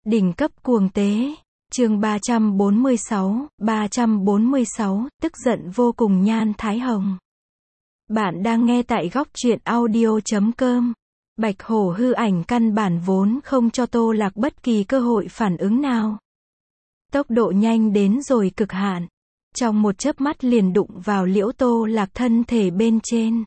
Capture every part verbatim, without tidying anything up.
Đỉnh cấp cuồng tế. Chương ba trăm bốn mươi sáu, ba trăm bốn mươi sáu, tức giận vô cùng Nhan Thái Hồng. Bạn đang nghe tại góc truyện audio chấm com. Bạch hổ hư ảnh căn bản vốn không cho Tô Lạc bất kỳ cơ hội phản ứng nào. Tốc độ nhanh đến rồi cực hạn. Trong một chớp mắt liền đụng vào liễu Tô Lạc thân thể bên trên.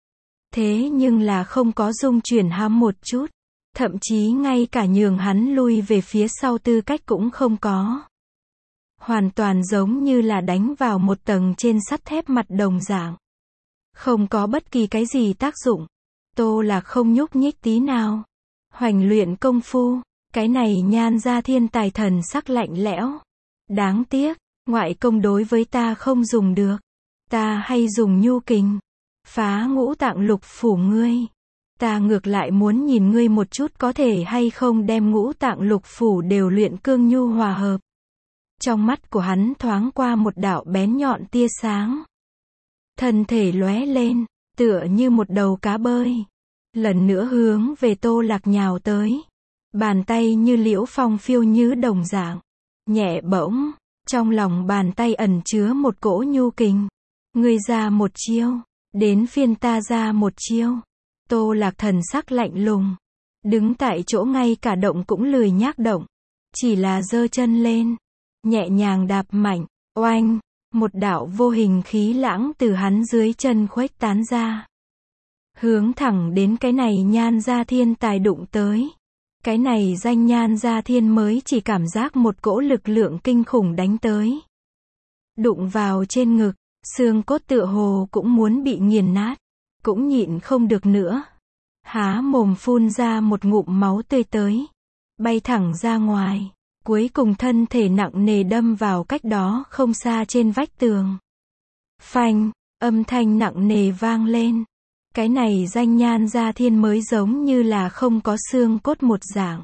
Thế nhưng là không có rung chuyển hám một chút. Thậm chí ngay cả nhường hắn lui về phía sau tư cách cũng không có. Hoàn toàn giống như là đánh vào một tầng trên sắt thép mặt đồng dạng. Không có bất kỳ cái gì tác dụng. Tô Lạc không nhúc nhích tí nào. Hoành luyện công phu, cái này Nhan gia thiên tài thần sắc lạnh lẽo. Đáng tiếc, ngoại công đối với ta không dùng được. Ta hay dùng nhu kình. Phá ngũ tạng lục phủ ngươi. Ta ngược lại muốn nhìn ngươi một chút có thể hay không đem ngũ tạng lục phủ đều luyện cương nhu hòa hợp. Trong mắt của hắn thoáng qua một đạo bén nhọn tia sáng. Thân thể lóe lên, tựa như một đầu cá bơi. Lần nữa hướng về Tô Lạc nhào tới. Bàn tay như liễu phong phiêu như đồng dạng. Nhẹ bỗng, trong lòng bàn tay ẩn chứa một cỗ nhu kình. Ngươi ra một chiêu, đến phiên ta ra một chiêu. Tô Lạc thần sắc lạnh lùng. Đứng tại chỗ ngay cả động cũng lười nhác động. Chỉ là giơ chân lên. Nhẹ nhàng đạp mạnh. Oanh. Một đạo vô hình khí lãng từ hắn dưới chân khuếch tán ra. Hướng thẳng đến cái này Nhan gia thiên tài đụng tới. Cái này danh Nhan gia thiên mới chỉ cảm giác một cỗ lực lượng kinh khủng đánh tới. Đụng vào trên ngực. Xương cốt tựa hồ cũng muốn bị nghiền nát. Cũng nhịn không được nữa. Há mồm phun ra một ngụm máu tươi tới. Bay thẳng ra ngoài. Cuối cùng thân thể nặng nề đâm vào cách đó không xa trên vách tường. Phanh, âm thanh nặng nề vang lên. Cái này danh Nhan gia thiên mới giống như là không có xương cốt một dạng.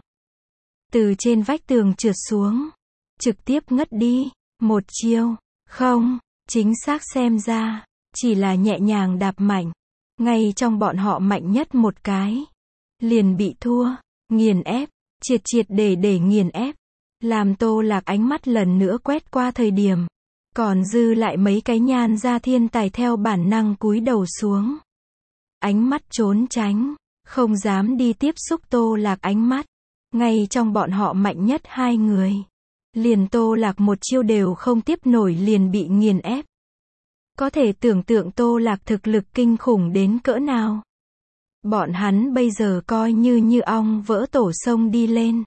Từ trên vách tường trượt xuống. Trực tiếp ngất đi. Một chiêu. Không, chính xác xem ra. Chỉ là nhẹ nhàng đạp mạnh. Ngay trong bọn họ mạnh nhất một cái. Liền bị thua. Nghiền ép. Triệt triệt để để nghiền ép. Làm Tô Lạc ánh mắt lần nữa quét qua thời điểm. Còn dư lại mấy cái Nhan gia thiên tài theo bản năng cúi đầu xuống. Ánh mắt trốn tránh. Không dám đi tiếp xúc Tô Lạc ánh mắt. Ngay trong bọn họ mạnh nhất hai người. Liền Tô Lạc một chiêu đều không tiếp nổi liền bị nghiền ép. Có thể tưởng tượng Tô Lạc thực lực kinh khủng đến cỡ nào. Bọn hắn bây giờ coi như như ong vỡ tổ sông đi lên.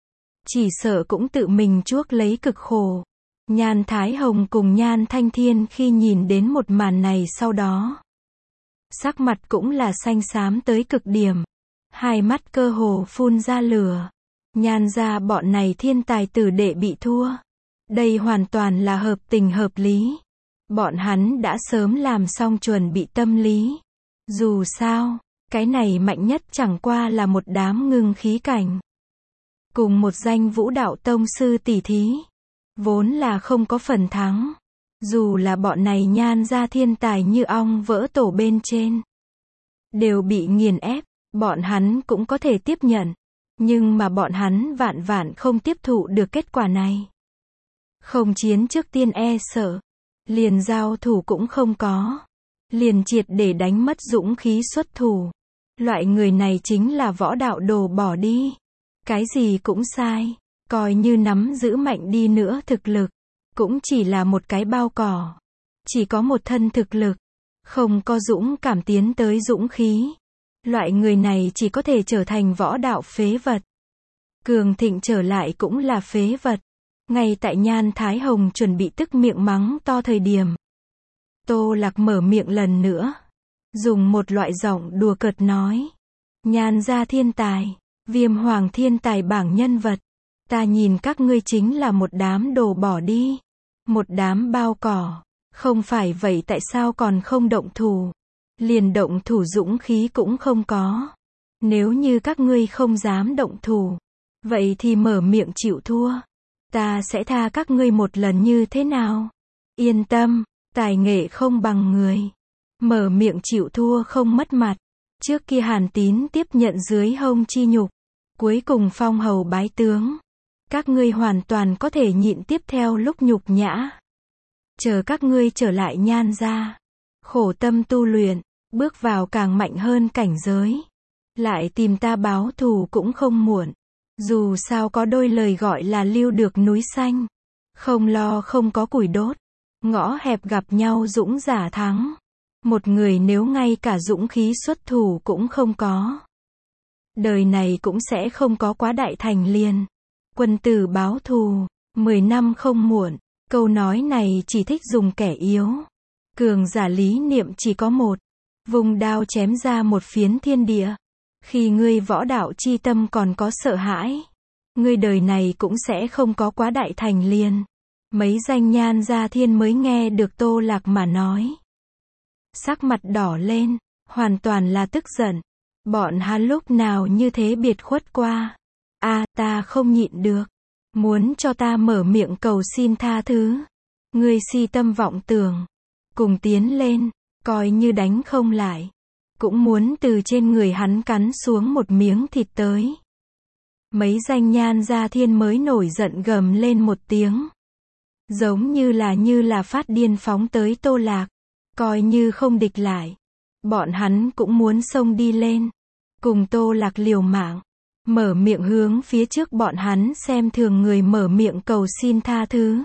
Chỉ sợ cũng tự mình chuốc lấy cực khổ. Nhan Thái Hồng cùng Nhan Thanh Thiên khi nhìn đến một màn này sau đó. Sắc mặt cũng là xanh xám tới cực điểm. Hai mắt cơ hồ phun ra lửa. Nhan gia bọn này thiên tài tử đệ bị thua. Đây hoàn toàn là hợp tình hợp lý. Bọn hắn đã sớm làm xong chuẩn bị tâm lý. Dù sao, cái này mạnh nhất chẳng qua là một đám ngưng khí cảnh. Cùng một danh vũ đạo tông sư tỷ thí. Vốn là không có phần thắng. Dù là bọn này Nhan gia thiên tài như ong vỡ tổ bên trên. Đều bị nghiền ép, bọn hắn cũng có thể tiếp nhận. Nhưng mà bọn hắn vạn vạn không tiếp thụ được kết quả này. Không chiến trước tiên e sợ. Liền giao thủ cũng không có. Liền triệt để đánh mất dũng khí xuất thủ. Loại người này chính là võ đạo đồ bỏ đi. Cái gì cũng sai. Coi như nắm giữ mạnh đi nữa thực lực. Cũng chỉ là một cái bao cỏ. Chỉ có một thân thực lực. Không có dũng cảm tiến tới dũng khí. Loại người này chỉ có thể trở thành võ đạo phế vật. Cường Thịnh trở lại cũng là phế vật. Ngay tại Nhan Thái Hồng chuẩn bị tức miệng mắng to thời điểm. Tô Lạc mở miệng lần nữa. Dùng một loại giọng đùa cợt nói. Nhan gia thiên tài. Viêm hoàng thiên tài bảng nhân vật. Ta nhìn các ngươi chính là một đám đồ bỏ đi. Một đám bao cỏ. Không phải vậy tại sao còn không động thủ. Liền động thủ dũng khí cũng không có. Nếu như các ngươi không dám động thủ. Vậy thì mở miệng chịu thua. Ta sẽ tha các ngươi một lần như thế nào? Yên tâm, tài nghệ không bằng người. Mở miệng chịu thua không mất mặt. Trước kia Hàn Tín tiếp nhận dưới hông chi nhục. Cuối cùng phong hầu bái tướng. Các ngươi hoàn toàn có thể nhịn tiếp theo lúc nhục nhã. Chờ các ngươi trở lại Nhan gia, khổ tâm tu luyện, bước vào càng mạnh hơn cảnh giới. Lại tìm ta báo thù cũng không muộn. Dù sao có đôi lời gọi là lưu được núi xanh. Không lo không có củi đốt. Ngõ hẹp gặp nhau dũng giả thắng. Một người nếu ngay cả dũng khí xuất thủ cũng không có, đời này cũng sẽ không có quá đại thành liền. Quân tử báo thù, mười năm không muộn. Câu nói này chỉ thích dùng kẻ yếu. Cường giả lý niệm chỉ có một. Vùng đao chém ra một phiến thiên địa. Khi ngươi võ đạo chi tâm còn có sợ hãi, ngươi đời này cũng sẽ không có quá đại thành liền. Mấy danh Nhan gia thiên mới nghe được Tô Lạc mà nói. Sắc mặt đỏ lên, hoàn toàn là tức giận. Bọn hắn lúc nào như thế biệt khuất qua. A, à, ta không nhịn được. Muốn cho ta mở miệng cầu xin tha thứ. Ngươi si tâm vọng tưởng. Cùng tiến lên, coi như đánh không lại. Cũng muốn từ trên người hắn cắn xuống một miếng thịt tới. Mấy danh Nhan gia thiên mới nổi giận gầm lên một tiếng. Giống như là như là phát điên phóng tới Tô Lạc. Coi như không địch lại. Bọn hắn cũng muốn xông đi lên. Cùng Tô Lạc liều mạng. Mở miệng hướng phía trước bọn hắn xem thường người mở miệng cầu xin tha thứ.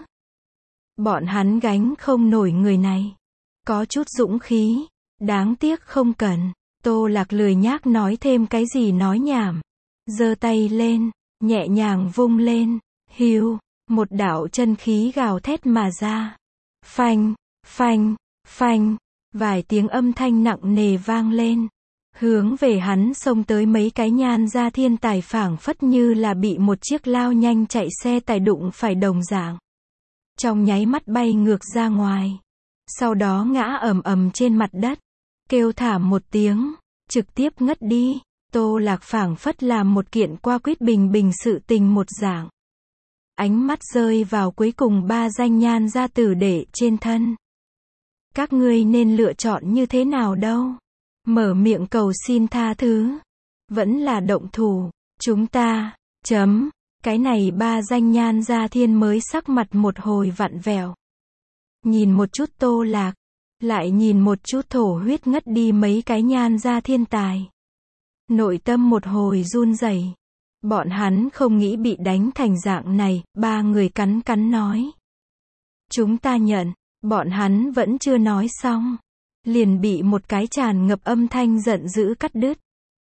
Bọn hắn gánh không nổi người này. Có chút dũng khí. Đáng tiếc không cần. Tô Lạc lười nhác nói thêm cái gì nói nhảm. Giơ tay lên. Nhẹ nhàng vung lên. Hiu. Một đạo chân khí gào thét mà ra. Phanh. Phanh. Phanh. Vài tiếng âm thanh nặng nề vang lên. Hướng về hắn xông tới mấy cái Nhan gia thiên tài phảng phất như là bị một chiếc lao nhanh chạy xe tải đụng phải đồng dạng. Trong nháy mắt bay ngược ra ngoài. Sau đó ngã ầm ầm trên mặt đất. Kêu thảm một tiếng. Trực tiếp ngất đi. Tô Lạc phảng phất làm một kiện qua quyết bình bình sự tình một dạng. Ánh mắt rơi vào cuối cùng ba danh Nhan gia tử đệ trên thân. Các ngươi nên lựa chọn như thế nào đâu? Mở miệng cầu xin tha thứ. Vẫn là động thủ. Chúng ta, chấm. Cái này ba danh Nhan gia thiên mới sắc mặt một hồi vặn vẹo. Nhìn một chút Tô Lạc. Lại nhìn một chút thổ huyết ngất đi mấy cái Nhan gia thiên tài. Nội tâm một hồi run rẩy. Bọn hắn không nghĩ bị đánh thành dạng này. Ba người cắn cắn nói. Chúng ta nhận. Bọn hắn vẫn chưa nói xong. Liền bị một cái tràn ngập âm thanh giận dữ cắt đứt.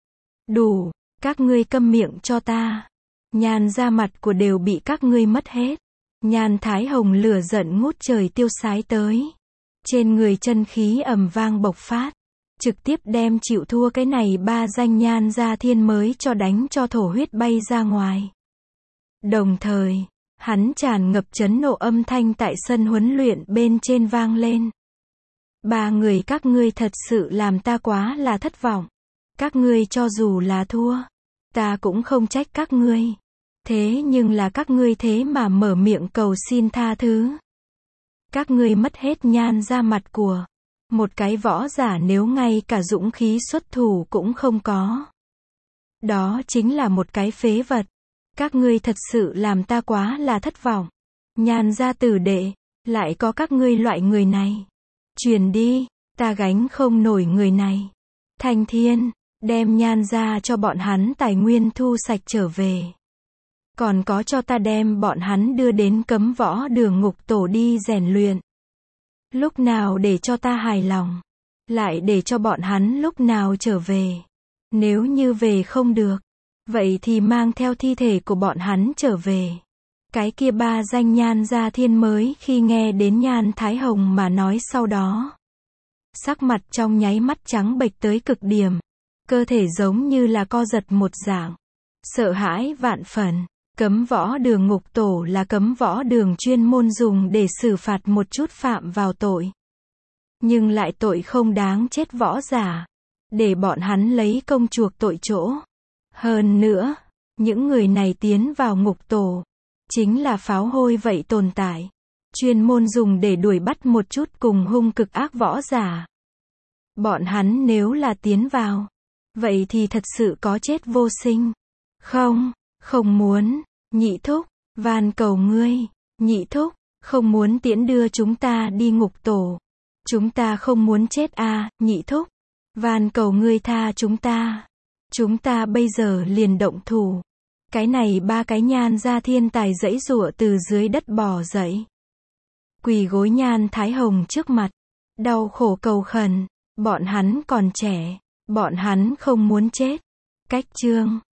Đủ, các ngươi câm miệng cho ta. Nhan gia mặt của đều bị các ngươi mất hết. Nhan Thái Hồng lửa giận ngút trời tiêu sái tới. Trên người chân khí ầm vang bộc phát. Trực tiếp đem chịu thua cái này ba danh Nhan gia thiên mới cho đánh cho thổ huyết bay ra ngoài. Đồng thời, hắn tràn ngập chấn nộ âm thanh tại sân huấn luyện bên trên vang lên. Ba người các ngươi thật sự làm ta quá là thất vọng. Các ngươi cho dù là thua, ta cũng không trách các ngươi. Thế nhưng là các ngươi thế mà mở miệng cầu xin tha thứ. Các ngươi mất hết Nhan gia mặt của. Một cái võ giả nếu ngay cả dũng khí xuất thủ cũng không có. Đó chính là một cái phế vật. Các ngươi thật sự làm ta quá là thất vọng. Nhan gia tử đệ, lại có các ngươi loại người này. Truyền đi, ta gánh không nổi người này. Thanh Thiên, đem Nhan gia cho bọn hắn tài nguyên thu sạch trở về. Còn có cho ta đem bọn hắn đưa đến cấm võ đường ngục tổ đi rèn luyện. Lúc nào để cho ta hài lòng, lại để cho bọn hắn lúc nào trở về. Nếu như về không được, vậy thì mang theo thi thể của bọn hắn trở về. Cái kia ba danh Nhan gia thiên mới khi nghe đến Nhan Thái Hồng mà nói sau đó. Sắc mặt trong nháy mắt trắng bệch tới cực điểm. Cơ thể giống như là co giật một dạng. Sợ hãi vạn phần. Cấm võ đường ngục tổ là cấm võ đường chuyên môn dùng để xử phạt một chút phạm vào tội. Nhưng lại tội không đáng chết võ giả. Để bọn hắn lấy công chuộc tội chỗ. Hơn nữa, những người này tiến vào ngục tổ. Chính là pháo hôi vậy tồn tại. Chuyên môn dùng để đuổi bắt một chút cùng hung cực ác võ giả. Bọn hắn nếu là tiến vào, vậy thì thật sự có chết vô sinh. Không, không muốn. Nhị thúc, van cầu ngươi, nhị thúc, không muốn tiễn đưa chúng ta đi ngục tổ. Chúng ta không muốn chết à, nhị thúc. Van cầu ngươi tha chúng ta. Chúng ta bây giờ liền động thủ. Cái này ba cái Nhan gia thiên tài giãy giụa từ dưới đất bò dậy. Quỳ gối Nhan Thái Hồng trước mặt. Đau khổ cầu khẩn. Bọn hắn còn trẻ. Bọn hắn không muốn chết. Cách chương